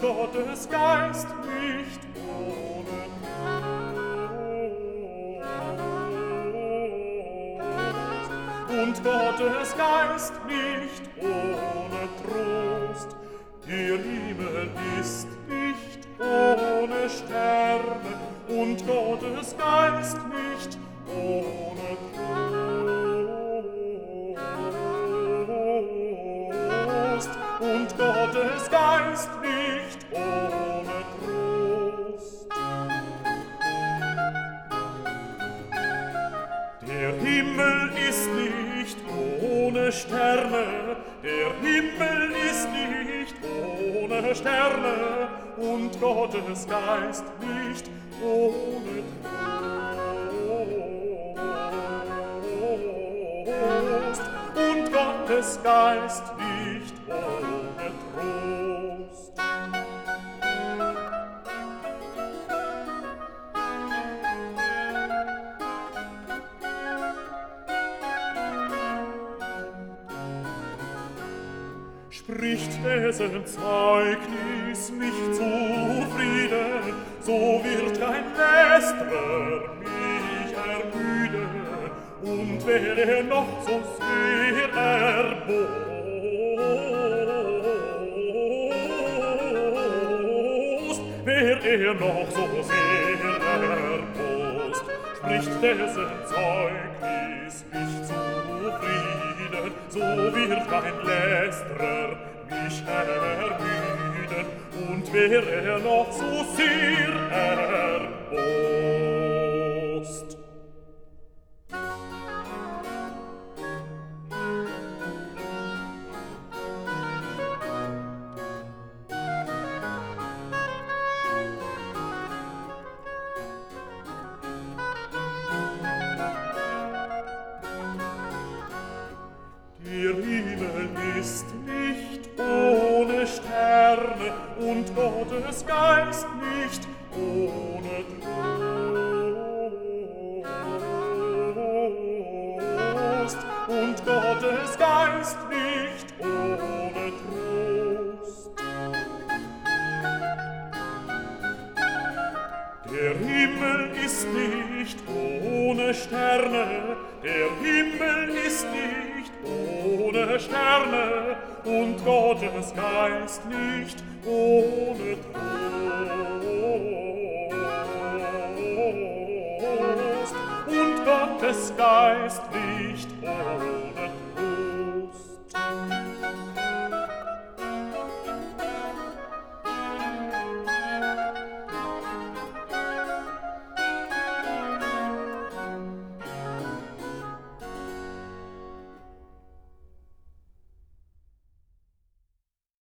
Gottes Geist nicht ohne Trost. Und Gottes Geist nicht ohne Trost. Der Himmel ist nicht ohne Sterne und Gottes Geist nicht ohne Trost. Und Gottes Geist nicht ohne Trost. Der Himmel ist nicht ohne Sterne, der Himmel ist nicht ohne Sterne und Gottes Geist nicht ohne Trost. Und Gottes Geist nicht ohne Trost. Spricht dessen Zeugnis nicht zufrieden, so wird kein Lästerer mich ermüden, und wäre er noch so sehr erbost, wär er noch so sehr erbost, spricht dessen Zeugnis nicht zufrieden, so wird kein Lästerer mich ermüden, und wär er noch so sehr erbost. Der Himmel ist nicht ohne Sterne und Gottes Geist nicht ohne Trost. Und Gottes Geist nicht ohne Trost. Der Himmel ist nicht ohne Sterne, der Himmel ist nicht ohne Sterne und Gottes Geist nicht ohne Trost. Und Gottes Geist nicht ohne